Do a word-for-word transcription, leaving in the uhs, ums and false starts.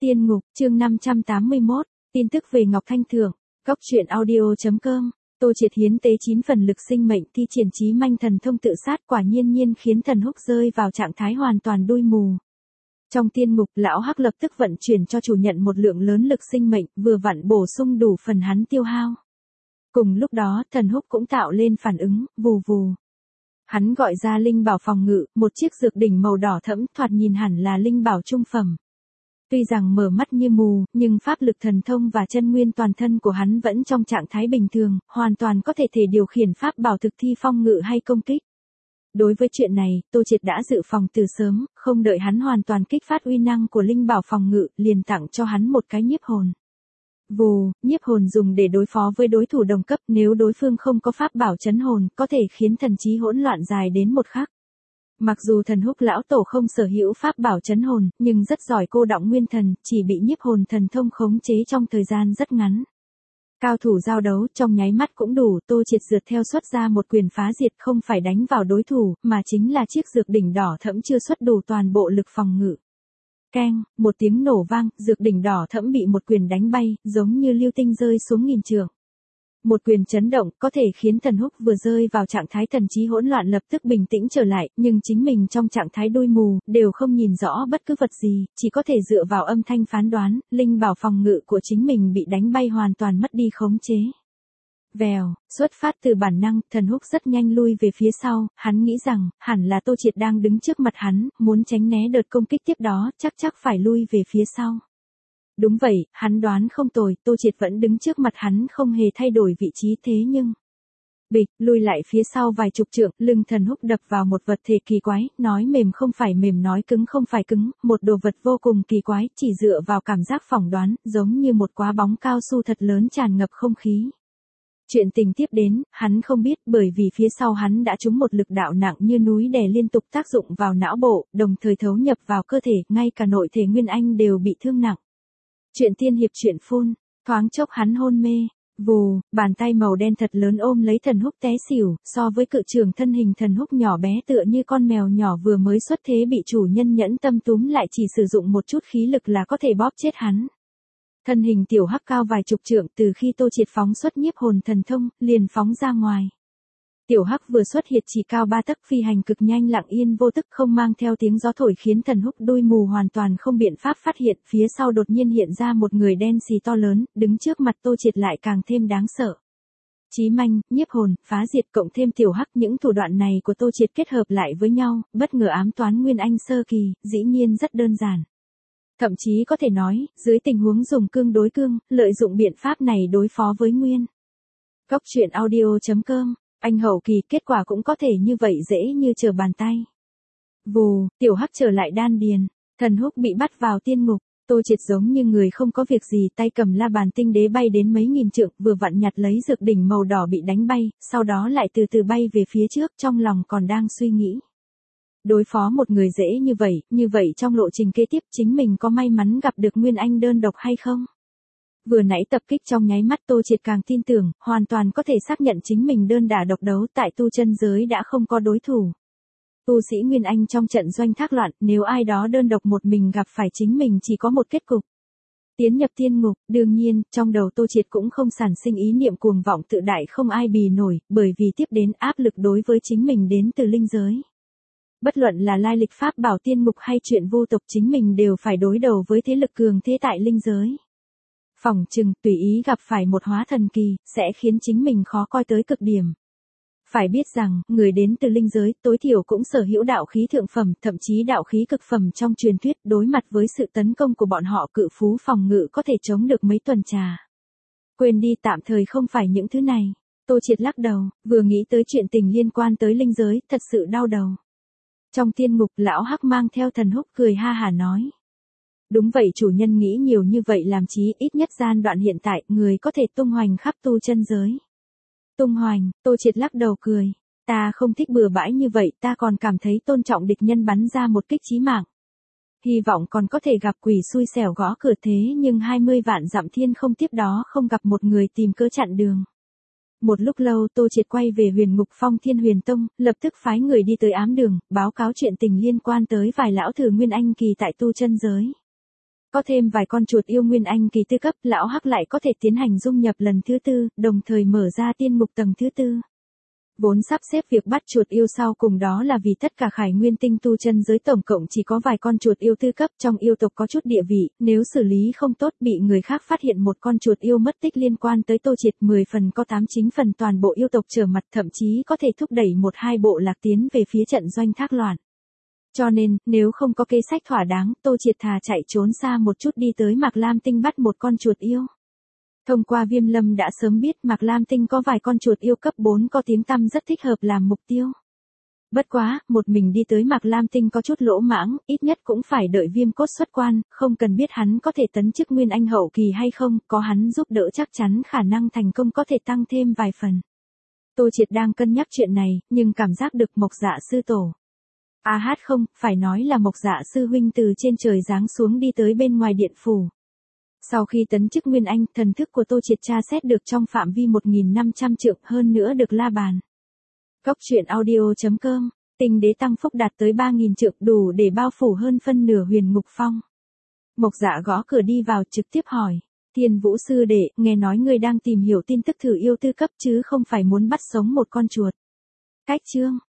Tiên ngục, chương năm trăm tám mươi mốt, tin tức về Ngọc Thanh Thượng, góc truyện audio.com, Tô Triệt hiến tế chín phần lực sinh mệnh thi triển chí manh thần thông tự sát quả nhiên nhiên khiến Thần Húc rơi vào trạng thái hoàn toàn đuôi mù. Trong tiên ngục, lão Hắc lập tức vận chuyển cho chủ nhận một lượng lớn lực sinh mệnh, vừa vặn bổ sung đủ phần hắn tiêu hao. Cùng lúc đó, Thần Húc cũng tạo lên phản ứng, vù vù. Hắn gọi ra linh bảo phòng ngự, một chiếc dược đỉnh màu đỏ thẫm, thoạt nhìn hẳn là linh bảo trung phẩm. Tuy rằng mở mắt như mù, nhưng pháp lực thần thông và chân nguyên toàn thân của hắn vẫn trong trạng thái bình thường, hoàn toàn có thể thể điều khiển pháp bảo thực thi phong ngự hay công kích. Đối với chuyện này, Tô Triệt đã dự phòng từ sớm, không đợi hắn hoàn toàn kích phát uy năng của linh bảo phòng ngự, liền tặng cho hắn một cái nhiếp hồn. Vù, nhiếp hồn dùng để đối phó với đối thủ đồng cấp, nếu đối phương không có pháp bảo trấn hồn, có thể khiến thần trí hỗn loạn dài đến một khắc. Mặc dù Thần Húc lão tổ không sở hữu pháp bảo trấn hồn, nhưng rất giỏi cô đọng nguyên thần, chỉ bị nhiếp hồn thần thông khống chế trong thời gian rất ngắn. Cao thủ giao đấu trong nháy mắt cũng đủ, Tô Triệt rượt theo xuất ra một quyền phá diệt, không phải đánh vào đối thủ, mà chính là chiếc dược đỉnh đỏ thẫm chưa xuất đủ toàn bộ lực phòng ngự. Keng, một tiếng nổ vang, dược đỉnh đỏ thẫm bị một quyền đánh bay, giống như lưu tinh rơi xuống nghìn trượng. Một quyền chấn động có thể khiến Thần Húc vừa rơi vào trạng thái thần trí hỗn loạn lập tức bình tĩnh trở lại, nhưng chính mình trong trạng thái đuôi mù, đều không nhìn rõ bất cứ vật gì, chỉ có thể dựa vào âm thanh phán đoán, linh bảo phòng ngự của chính mình bị đánh bay hoàn toàn mất đi khống chế. Vèo, xuất phát từ bản năng, Thần Húc rất nhanh lui về phía sau, hắn nghĩ rằng, hẳn là Tô Triệt đang đứng trước mặt hắn, muốn tránh né đợt công kích tiếp đó, chắc chắc phải lui về phía sau. Đúng vậy, hắn đoán không tồi, Tô Triệt vẫn đứng trước mặt hắn không hề thay đổi vị trí thế nhưng... Bịch, lui lại phía sau vài chục trượng, lưng Thần Húc đập vào một vật thể kỳ quái, nói mềm không phải mềm nói cứng không phải cứng, một đồ vật vô cùng kỳ quái, chỉ dựa vào cảm giác phỏng đoán, giống như một quả bóng cao su thật lớn tràn ngập không khí. Chuyện tình tiếp đến, hắn không biết bởi vì phía sau hắn đã trúng một lực đạo nặng như núi đè liên tục tác dụng vào não bộ, đồng thời thấu nhập vào cơ thể, ngay cả nội thể Nguyên Anh đều bị thương nặng. Chuyện tiên hiệp chuyện phun, thoáng chốc hắn hôn mê, vù, bàn tay màu đen thật lớn ôm lấy Thần Húc té xỉu, so với cự trường thân hình Thần Húc nhỏ bé tựa như con mèo nhỏ vừa mới xuất thế bị chủ nhân nhẫn tâm túm lại chỉ sử dụng một chút khí lực là có thể bóp chết hắn. Thân hình tiểu Hắc cao vài chục trượng từ khi Tô Triệt phóng xuất nhiếp hồn thần thông, liền phóng ra ngoài. Tiểu Hắc vừa xuất hiện chỉ cao ba tấc phi hành cực nhanh lặng yên vô tức không mang theo tiếng gió thổi khiến Thần Húc đuôi mù hoàn toàn không biện pháp phát hiện, phía sau đột nhiên hiện ra một người đen xì to lớn, đứng trước mặt Tô Triệt lại càng thêm đáng sợ. Chí manh, nhiếp hồn, phá diệt cộng thêm tiểu Hắc những thủ đoạn này của Tô Triệt kết hợp lại với nhau, bất ngờ ám toán Nguyên Anh sơ kỳ, dĩ nhiên rất đơn giản. Thậm chí có thể nói, dưới tình huống dùng cương đối cương, lợi dụng biện pháp này đối phó với Nguyên. Góc truyện audio.com, anh hậu kỳ kết quả cũng có thể như vậy dễ như trở bàn tay. Vù, tiểu Hắc trở lại đan điền, Thần Húc bị bắt vào tiên ngục, Tô Triệt giống như người không có việc gì tay cầm la bàn tinh đế bay đến mấy nghìn trượng vừa vặn nhặt lấy dược đỉnh màu đỏ bị đánh bay, sau đó lại từ từ bay về phía trước trong lòng còn đang suy nghĩ. Đối phó một người dễ như vậy, như vậy trong lộ trình kế tiếp chính mình có may mắn gặp được Nguyên Anh đơn độc hay không? Vừa nãy tập kích trong nháy mắt Tô Triệt càng tin tưởng, hoàn toàn có thể xác nhận chính mình đơn đả độc đấu tại tu chân giới đã không có đối thủ. Tu sĩ Nguyên Anh trong trận doanh thác loạn, nếu ai đó đơn độc một mình gặp phải chính mình chỉ có một kết cục. Tiến nhập tiên ngục, đương nhiên, trong đầu Tô Triệt cũng không sản sinh ý niệm cuồng vọng tự đại không ai bì nổi, bởi vì tiếp đến áp lực đối với chính mình đến từ linh giới. Bất luận là lai lịch pháp bảo tiên ngục hay chuyện vô tộc chính mình đều phải đối đầu với thế lực cường thế tại linh giới. Phỏng chừng, tùy ý gặp phải một hóa thần kỳ, sẽ khiến chính mình khó coi tới cực điểm. Phải biết rằng, người đến từ linh giới, tối thiểu cũng sở hữu đạo khí thượng phẩm, thậm chí đạo khí cực phẩm trong truyền thuyết, đối mặt với sự tấn công của bọn họ cự phú phòng ngự có thể chống được mấy tuần trà. Quên đi tạm thời không phải những thứ này. Tô Triệt lắc đầu, vừa nghĩ tới chuyện tình liên quan tới linh giới, thật sự đau đầu. Trong tiên ngục, lão Hắc mang theo Thần Húc cười ha hả nói. Đúng vậy chủ nhân nghĩ nhiều như vậy làm chí ít nhất gian đoạn hiện tại, người có thể tung hoành khắp tu chân giới. Tung hoành, Tô Triệt lắc đầu cười. Ta không thích bừa bãi như vậy, ta còn cảm thấy tôn trọng địch nhân bắn ra một kích chí mạng. Hy vọng còn có thể gặp quỷ xui xẻo gõ cửa thế nhưng hai mươi vạn dặm thiên không tiếp đó không gặp một người tìm cớ chặn đường. Một lúc lâu Tô Triệt quay về Huyền Ngục Phong Thiên Huyền Tông, lập tức phái người đi tới ám đường, báo cáo chuyện tình liên quan tới vài lão thử Nguyên Anh kỳ tại tu chân giới. Có thêm vài con chuột yêu nguyên anh kỳ tư cấp, lão Hắc lại có thể tiến hành dung nhập lần thứ tư, đồng thời mở ra tiên mục tầng thứ tư. Vốn sắp xếp việc bắt chuột yêu sau cùng đó là vì tất cả Khải Nguyên tinh tu chân giới tổng cộng chỉ có vài con chuột yêu tư cấp, trong yêu tộc có chút địa vị, nếu xử lý không tốt bị người khác phát hiện một con chuột yêu mất tích liên quan tới Tô Triệt, mười phần có tám chín phần toàn bộ yêu tộc trở mặt, thậm chí có thể thúc đẩy một hai bộ lạc tiến về phía trận doanh thác loạn. Cho nên, nếu không có kế sách thỏa đáng, Tô Triệt thà chạy trốn xa một chút đi tới Mạc Lam Tinh bắt một con chuột yêu. Thông qua Viêm Lâm đã sớm biết Mạc Lam Tinh có vài con chuột yêu cấp bốn có tiếng tăm rất thích hợp làm mục tiêu. Bất quá, một mình đi tới Mạc Lam Tinh có chút lỗ mãng, ít nhất cũng phải đợi Viêm Cốt xuất quan, không cần biết hắn có thể tấn chức Nguyên Anh hậu kỳ hay không, có hắn giúp đỡ chắc chắn khả năng thành công có thể tăng thêm vài phần. Tô Triệt đang cân nhắc chuyện này, nhưng cảm giác được Mộc Dạ sư tổ. À hát không, phải nói là Mộc Dạ sư huynh từ trên trời giáng xuống đi tới bên ngoài điện phủ. Sau khi tấn chức Nguyên Anh, thần thức của Tô Triệt tra xét được trong phạm vi một nghìn năm trăm trượng, hơn nữa được la bàn. Cốc truyện audio chấm com, tinh đế tăng phúc đạt tới ba nghìn trượng, đủ để bao phủ hơn phân nửa Huyền Ngục Phong. Mộc Dạ gõ cửa đi vào trực tiếp hỏi, Thiên Vũ sư đệ, nghe nói ngươi đang tìm hiểu tin tức thử yêu tư cấp chứ không phải muốn bắt sống một con chuột. Cách chương,